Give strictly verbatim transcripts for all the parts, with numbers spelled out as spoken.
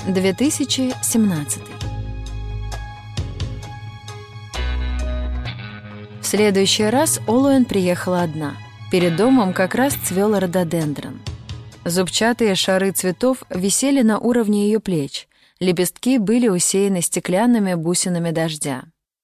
две тысячи семнадцатый. В следующий раз Олуэн приехала одна. Перед домом как раз цвел рододендрон. Зубчатые шары цветов висели на уровне ее плеч, лепестки были усеяны стеклянными бусинами дождя.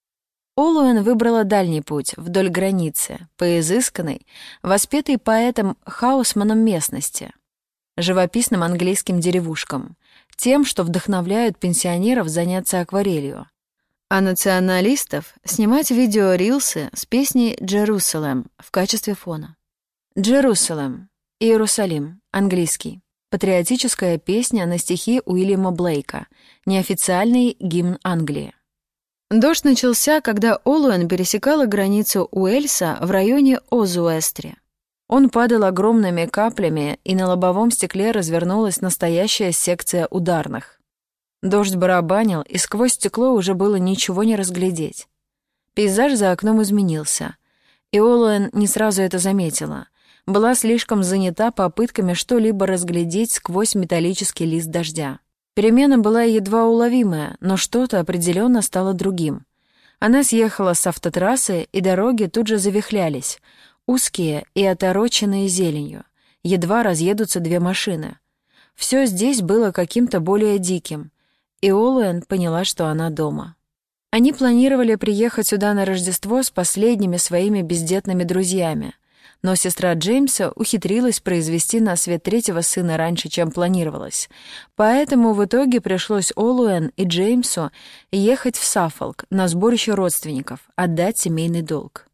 Олуэн выбрала дальний путь, вдоль границы, по изысканной, воспетой поэтом Хаусманом местности, живописным английским деревушкам, тем, что вдохновляют пенсионеров заняться акварелью, а националистов — снимать видеорилсы с песней «Джерусалем» в качестве фона. «Джерусалем» — Иерусалим, английский. Патриотическая песня на стихи Уильяма Блейка, неофициальный гимн Англии. Дождь начался, когда Олуэн пересекала границу Уэльса в районе Озуэстри. Он падал огромными каплями, и на лобовом стекле развернулась настоящая секция ударных. Дождь барабанил, и сквозь стекло уже было ничего не разглядеть. Пейзаж за окном изменился, и Олуэн не сразу это заметила. Была слишком занята попытками что-либо разглядеть сквозь металлический лист дождя. Перемена была едва уловимая, но что-то определенно стало другим. Она съехала с автотрассы, и дороги тут же завихлялись, узкие и отороченные зеленью. Едва разъедутся две машины. Все здесь было каким-то более диким, и Олуэн поняла, что она дома. Они планировали приехать сюда на Рождество с последними своими бездетными друзьями, но сестра Джеймса ухитрилась произвести на свет третьего сына раньше, чем планировалось. Поэтому в итоге пришлось Олуэн и Джеймсу ехать в Саффолк на сборище родственников, отдать семейный долг.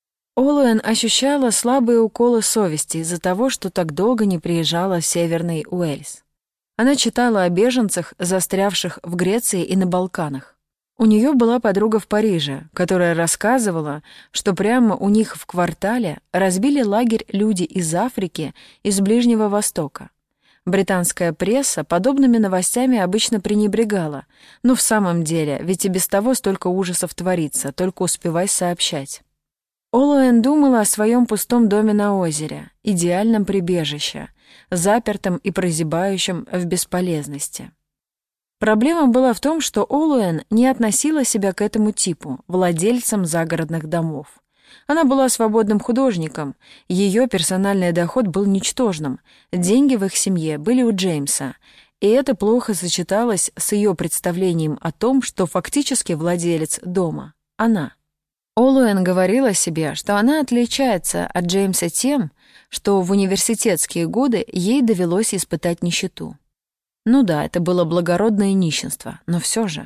Олуэн ощущала слабые уколы совести из-за того, что так долго не приезжала в Северный Уэльс. Она читала о беженцах, застрявших в Греции и на Балканах. У нее была подруга в Париже, которая рассказывала, что прямо у них в квартале разбили лагерь люди из Африки и с Ближнего Востока. Британская пресса подобными новостями обычно пренебрегала, но в самом деле, ведь и без того столько ужасов творится, только успевай сообщать. Олуэн думала о своем пустом доме на озере, идеальном прибежище, запертом и прозябающем в бесполезности. Проблема была в том, что Олуэн не относила себя к этому типу, владельцам загородных домов. Она была свободным художником, ее персональный доход был ничтожным, деньги в их семье были у Джеймса, и это плохо сочеталось с ее представлением о том, что фактически владелец дома — она. Олуэн говорила себе, что она отличается от Джеймса тем, что в университетские годы ей довелось испытать нищету. Ну да, это было благородное нищенство, но все же.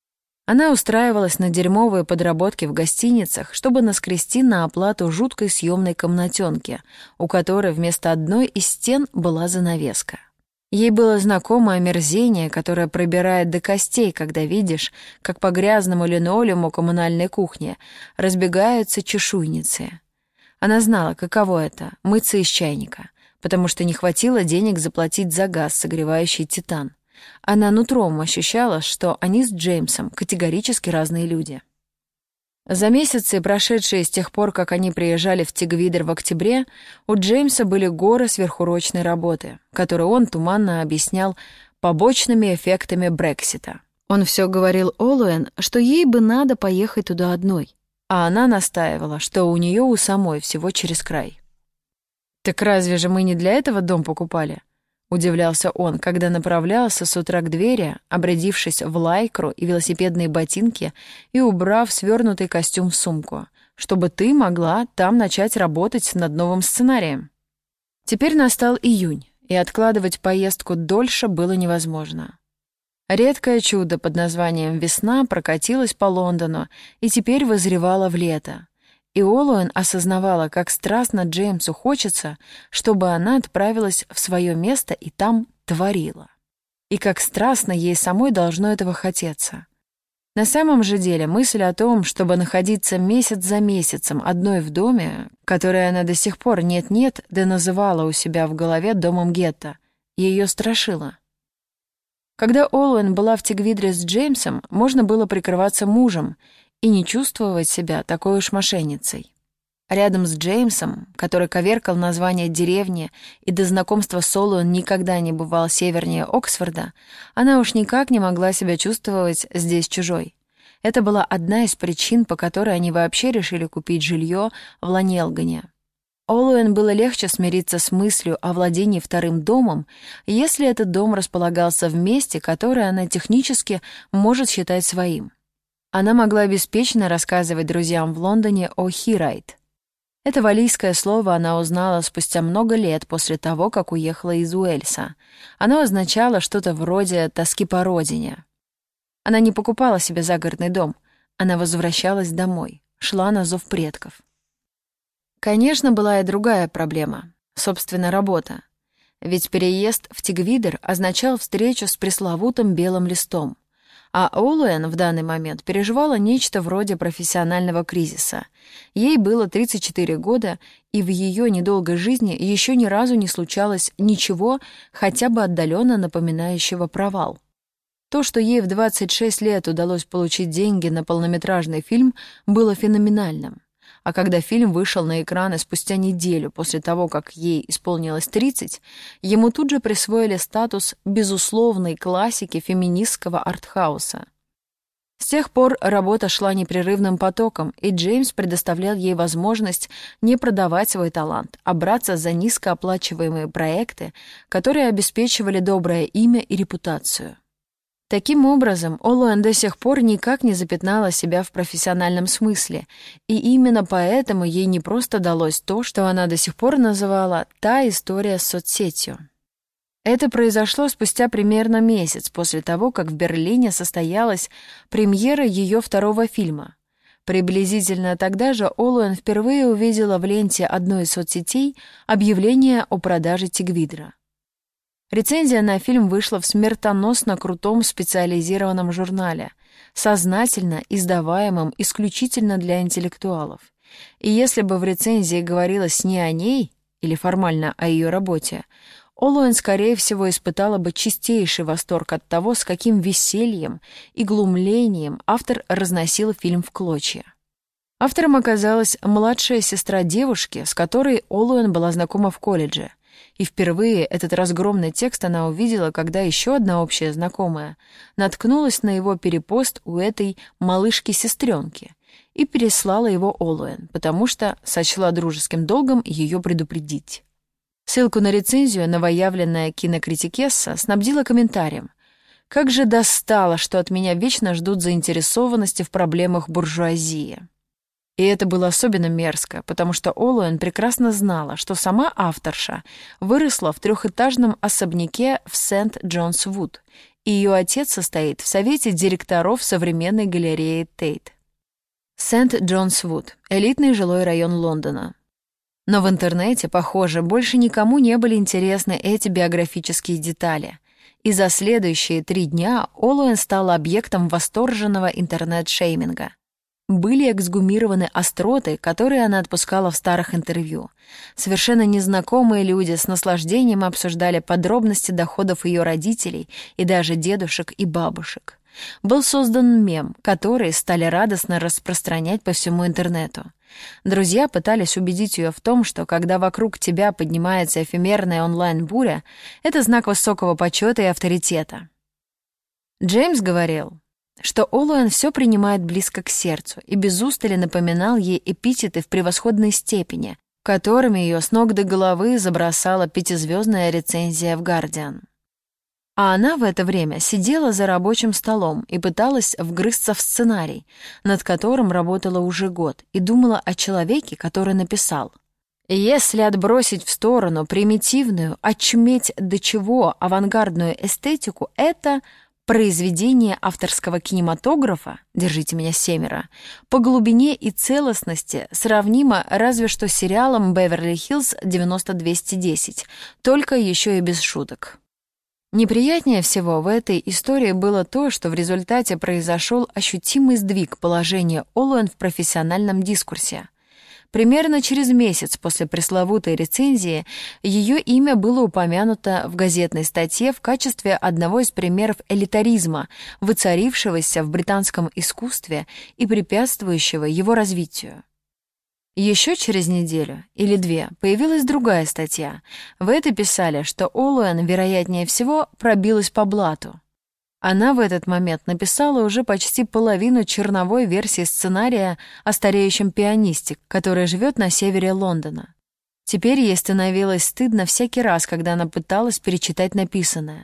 Она устраивалась на дерьмовые подработки в гостиницах, чтобы наскрести на оплату жуткой съемной комнатенки, у которой вместо одной из стен была занавеска. Ей было знакомо омерзение, которое пробирает до костей, когда видишь, как по грязному линолеуму коммунальной кухни разбегаются чешуйницы. Она знала, каково это — мыться из чайника, потому что не хватило денег заплатить за газ, согревающий титан. Она нутром ощущала, что они с Джеймсом категорически разные люди. За месяцы, прошедшие с тех пор, как они приезжали в Тигвидер в октябре, у Джеймса были горы сверхурочной работы, которые он туманно объяснял побочными эффектами Брексита. Он все говорил Олуэн, что ей бы надо поехать туда одной, а она настаивала, что у нее у самой всего через край. «Так разве же мы не для этого дом покупали?» — удивлялся он, когда направлялся с утра к двери, обрядившись в лайкру и велосипедные ботинки и убрав свернутый костюм в сумку, чтобы ты могла там начать работать над новым сценарием. Теперь настал июнь, и откладывать поездку дольше было невозможно. Редкое чудо под названием «Весна» прокатилось по Лондону и теперь вызревало в лето. И Олуэн осознавала, как страстно Джеймсу хочется, чтобы она отправилась в свое место и там творила. И как страстно ей самой должно этого хотеться. На самом же деле мысль о том, чтобы находиться месяц за месяцем одной в доме, который она до сих пор нет-нет, да называла у себя в голове домом гетто, ее страшила. Когда Олуэн была в Тигвидре с Джеймсом, можно было прикрываться мужем и не чувствовать себя такой уж мошенницей. Рядом с Джеймсом, который коверкал название деревни и до знакомства с Олуэн никогда не бывал севернее Оксфорда, она уж никак не могла себя чувствовать здесь чужой. Это была одна из причин, по которой они вообще решили купить жилье в Ланелгане. Олуэн было легче смириться с мыслью о владении вторым домом, если этот дом располагался в месте, которое она технически может считать своим. Она могла беспечно рассказывать друзьям в Лондоне о Хирайт. Это валлийское слово она узнала спустя много лет после того, как уехала из Уэльса. Оно означало что-то вроде тоски по родине. Она не покупала себе загородный дом, она возвращалась домой, шла на зов предков. Конечно, была и другая проблема — собственно, работа. Ведь переезд в Тигвидер означал встречу с пресловутым белым листом. А Олуэн в данный момент переживала нечто вроде профессионального кризиса. Ей было тридцать четыре года, и в ее недолгой жизни еще ни разу не случалось ничего, хотя бы отдаленно напоминающего провал. То, что ей в двадцать шесть лет удалось получить деньги на полнометражный фильм, было феноменальным. А когда фильм вышел на экраны спустя неделю после того, как ей исполнилось тридцать, ему тут же присвоили статус безусловной классики феминистского артхауса. С тех пор работа шла непрерывным потоком, и Джеймс предоставлял ей возможность не продавать свой талант, а браться за низкооплачиваемые проекты, которые обеспечивали доброе имя и репутацию. Таким образом, Олуэн до сих пор никак не запятнала себя в профессиональном смысле, и именно поэтому ей не просто далось то, что она до сих пор называла «та история с соцсетью». Это произошло спустя примерно месяц после того, как в Берлине состоялась премьера ее второго фильма. Приблизительно тогда же Олуэн впервые увидела в ленте одной из соцсетей объявление о продаже Тигвидера. Рецензия на фильм вышла в смертоносно крутом специализированном журнале, сознательно издаваемом исключительно для интеллектуалов. И если бы в рецензии говорилось не о ней, или формально о ее работе, Олуэн, скорее всего, испытала бы чистейший восторг от того, с каким весельем и глумлением автор разносил фильм в клочья. Автором оказалась младшая сестра девушки, с которой Олуэн была знакома в колледже. И впервые этот разгромный текст она увидела, когда еще одна общая знакомая наткнулась на его перепост у этой малышки-сестренки и переслала его Олуэн, потому что сочла дружеским долгом ее предупредить. Ссылку на рецензию новоявленная кинокритикесса снабдила комментарием: «Как же достало, что от меня вечно ждут заинтересованности в проблемах буржуазии». И это было особенно мерзко, потому что Олуэн прекрасно знала, что сама авторша выросла в трехэтажном особняке в Сент-Джонс-Вуд, и ее отец состоит в совете директоров современной галереи Тейт. Сент-Джонс-Вуд — элитный жилой район Лондона. Но в интернете, похоже, больше никому не были интересны эти биографические детали. И за следующие три дня Олуэн стала объектом восторженного интернет-шейминга. Были эксгумированы остроты, которые она отпускала в старых интервью. Совершенно незнакомые люди с наслаждением обсуждали подробности доходов ее родителей и даже дедушек и бабушек. Был создан мем, который стали радостно распространять по всему интернету. Друзья пытались убедить ее в том, что когда вокруг тебя поднимается эфемерная онлайн-буря, это знак высокого почета и авторитета. Джеймс говорил, что Олуэн все принимает близко к сердцу и без устали напоминал ей эпитеты в превосходной степени, которыми ее с ног до головы забросала пятизвездная рецензия в «Гардиан». А она в это время сидела за рабочим столом и пыталась вгрызться в сценарий, над которым работала уже год, и думала о человеке, который написал: «Если отбросить в сторону примитивную, очуметь до чего авангардную эстетику, это произведение авторского кинематографа, держите меня семеро, по глубине и целостности сравнимо разве что с сериалом «Беверли-Хиллз девяносто двести десять», только еще и без шуток». Неприятнее всего в этой истории было то, что в результате произошел ощутимый сдвиг положения Олуэн в профессиональном дискурсе. Примерно через месяц после пресловутой рецензии ее имя было упомянуто в газетной статье в качестве одного из примеров элитаризма, воцарившегося в британском искусстве и препятствующего его развитию. Еще через неделю или две появилась другая статья. В этой писали, что Олуэн, вероятнее всего, пробилась по блату. Она в этот момент написала уже почти половину черновой версии сценария о стареющем пианисте, который живет на севере Лондона. Теперь ей становилось стыдно всякий раз, когда она пыталась перечитать написанное.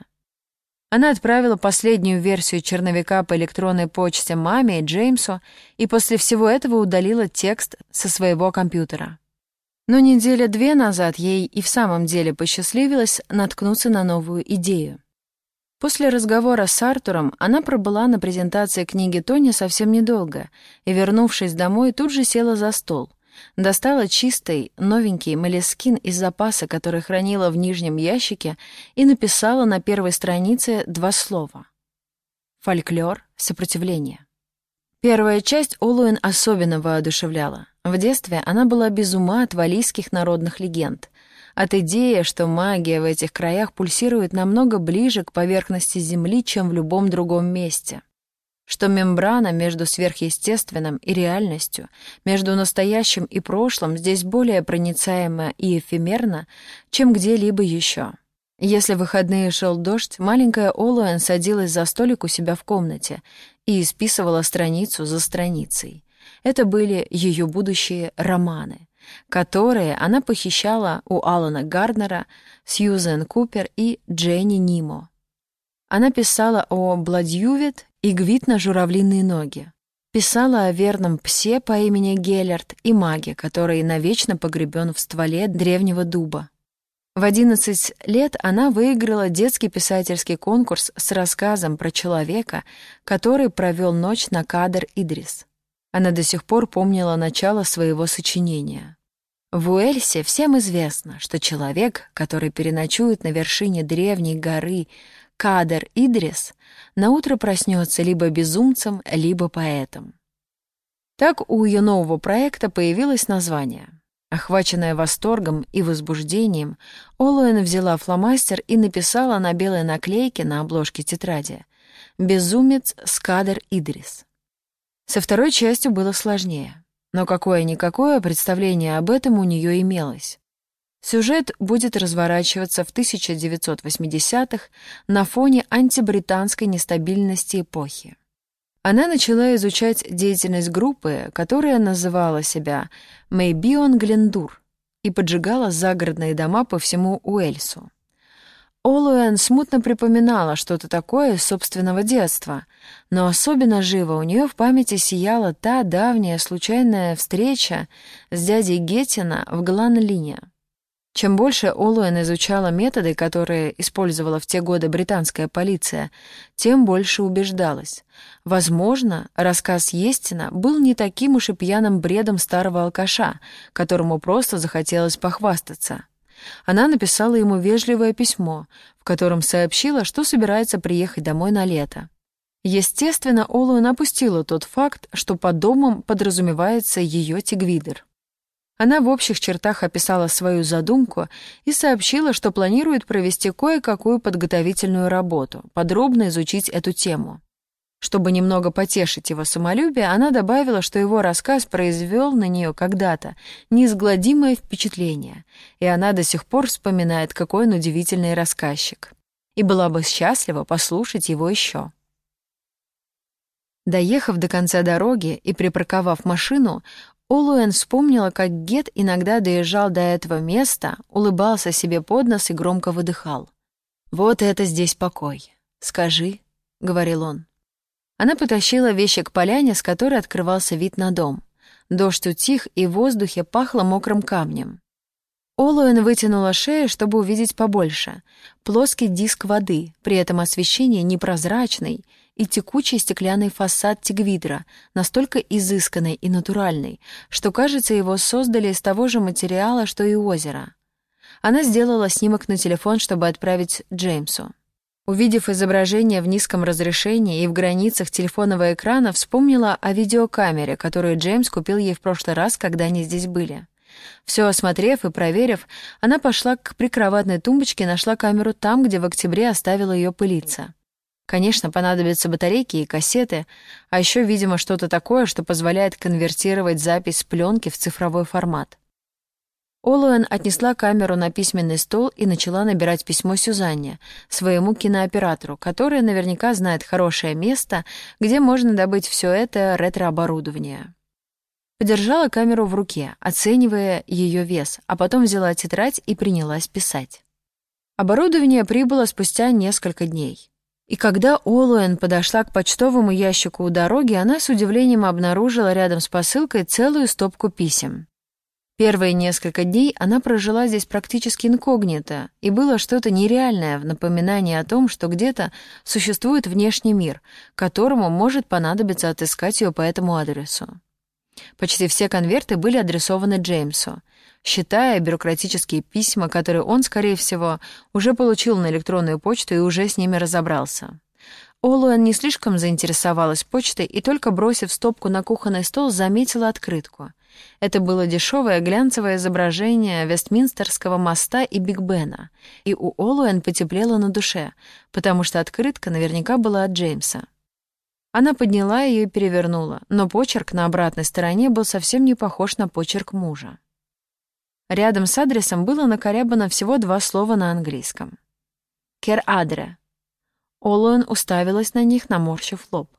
Она отправила последнюю версию черновика по электронной почте маме и Джеймсу и после всего этого удалила текст со своего компьютера. Но недели две назад ей и в самом деле посчастливилось наткнуться на новую идею. После разговора с Артуром она пробыла на презентации книги Тони совсем недолго и, вернувшись домой, тут же села за стол. Достала чистый, новенький молескин из запаса, который хранила в нижнем ящике, и написала на первой странице два слова. «Фольклор, сопротивление». Первая часть Олуэн особенно воодушевляла. В детстве она была без ума от валлийских народных легенд, от идеи, что магия в этих краях пульсирует намного ближе к поверхности Земли, чем в любом другом месте. Что мембрана между сверхъестественным и реальностью, между настоящим и прошлым здесь более проницаема и эфемерна, чем где-либо еще. Если в выходные шел дождь, маленькая Олуэн садилась за столик у себя в комнате и исписывала страницу за страницей. Это были ее будущие романы, которые она похищала у Алана Гарднера, Сьюзен Купер и Дженни Нимо. Она писала о Бладьювит и Гвит на журавлиные ноги. Писала о верном псе по имени Геллерт и маге, который навечно погребен в стволе древнего дуба. В одиннадцать лет она выиграла детский писательский конкурс с рассказом про человека, который провел ночь на Кадр-Идрис. Она до сих пор помнила начало своего сочинения. В Уэльсе всем известно, что человек, который переночует на вершине древней горы Кадр-Идрис, наутро проснется либо безумцем, либо поэтом. Так у ее нового проекта появилось название. Охваченная восторгом и возбуждением, Олуэн взяла фломастер и написала на белой наклейке на обложке тетради «Безумец с Кадр-Идрис». Со второй частью было сложнее, но какое-никакое представление об этом у нее имелось. Сюжет будет разворачиваться в тысяча девятьсот восьмидесятых на фоне антибританской нестабильности эпохи. Она начала изучать деятельность группы, которая называла себя «Мэйбион Глендур» и поджигала загородные дома по всему Уэльсу. Олуэн смутно припоминала что-то такое из собственного детства, но особенно живо у нее в памяти сияла та давняя случайная встреча с дядей Геттина в Глан-Лине. Чем больше Олуэн изучала методы, которые использовала в те годы британская полиция, тем больше убеждалась. Возможно, рассказ Естина был не таким уж и пьяным бредом старого алкаша, которому просто захотелось похвастаться. Она написала ему вежливое письмо, в котором сообщила, что собирается приехать домой на лето. Естественно, Олуэн опустила тот факт, что под домом подразумевается ее тигвидер. Она в общих чертах описала свою задумку и сообщила, что планирует провести кое-какую подготовительную работу, подробно изучить эту тему. Чтобы немного потешить его самолюбие, она добавила, что его рассказ произвел на нее когда-то неизгладимое впечатление, и она до сих пор вспоминает, какой он удивительный рассказчик, и была бы счастлива послушать его еще. Доехав до конца дороги и припарковав машину, Олуэн вспомнила, как Гет иногда доезжал до этого места, улыбался себе под нос и громко выдыхал. «Вот это здесь покой. Скажи», — говорил он. Она потащила вещи к поляне, с которой открывался вид на дом. Дождь утих, и в воздухе пахло мокрым камнем. Олуэн вытянула шею, чтобы увидеть побольше. Плоский диск воды, при этом освещение непрозрачный, и текучий стеклянный фасад тигвидра, настолько изысканный и натуральный, что, кажется, его создали из того же материала, что и озеро. Она сделала снимок на телефон, чтобы отправить Джеймсу. Увидев изображение в низком разрешении и в границах телефонного экрана, вспомнила о видеокамере, которую Джеймс купил ей в прошлый раз, когда они здесь были. Все осмотрев и проверив, она пошла к прикроватной тумбочке и нашла камеру там, где в октябре оставила ее пылиться. Конечно, понадобятся батарейки и кассеты, а еще, видимо, что-то такое, что позволяет конвертировать запись с пленки в цифровой формат. Олуэн отнесла камеру на письменный стол и начала набирать письмо Сюзанне, своему кинооператору, который наверняка знает хорошее место, где можно добыть все это ретро-оборудование. Подержала камеру в руке, оценивая ее вес, а потом взяла тетрадь и принялась писать. Оборудование прибыло спустя несколько дней. И когда Олуэн подошла к почтовому ящику у дороги, она с удивлением обнаружила рядом с посылкой целую стопку писем. Первые несколько дней она прожила здесь практически инкогнито, и было что-то нереальное в напоминании о том, что где-то существует внешний мир, которому может понадобиться отыскать ее по этому адресу. Почти все конверты были адресованы Джеймсу, считая бюрократические письма, которые он, скорее всего, уже получил на электронную почту и уже с ними разобрался. Олуэн не слишком заинтересовалась почтой и, только бросив стопку на кухонный стол, заметила открытку. Это было дешевое глянцевое изображение Вестминстерского моста и Биг Бена, и у Олуэн потеплело на душе, потому что открытка наверняка была от Джеймса. Она подняла ее и перевернула, но почерк на обратной стороне был совсем не похож на почерк мужа. Рядом с адресом было накорябано всего два слова на английском. «Кер адре». Олуэн уставилась на них, наморщив лоб.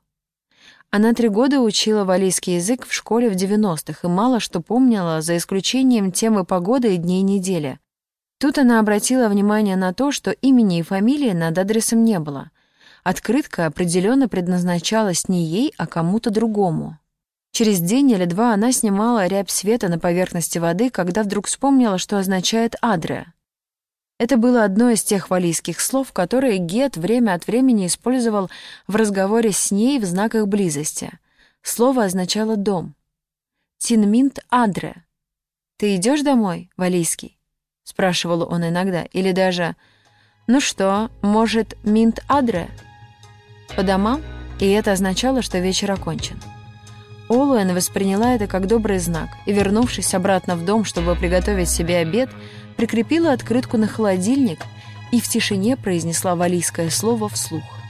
Она три года учила валлийский язык в школе в девяностых и мало что помнила, за исключением темы погоды и дней недели. Тут она обратила внимание на то, что имени и фамилии над адресом не было. Открытка определенно предназначалась не ей, а кому-то другому. Через день или два она снимала рябь света на поверхности воды, когда вдруг вспомнила, что означает «адре». Это было одно из тех валлийских слов, которые Гет время от времени использовал в разговоре с ней в знаках близости. Слово означало «дом». «Тинминт адре». «Ты идешь домой, валлийский?» — спрашивал он иногда. Или даже «Ну что, может, минт адре?» По домам, и это означало, что вечер окончен. Олуэн восприняла это как добрый знак и, вернувшись обратно в дом, чтобы приготовить себе обед, прикрепила открытку на холодильник и в тишине произнесла валлийское слово вслух.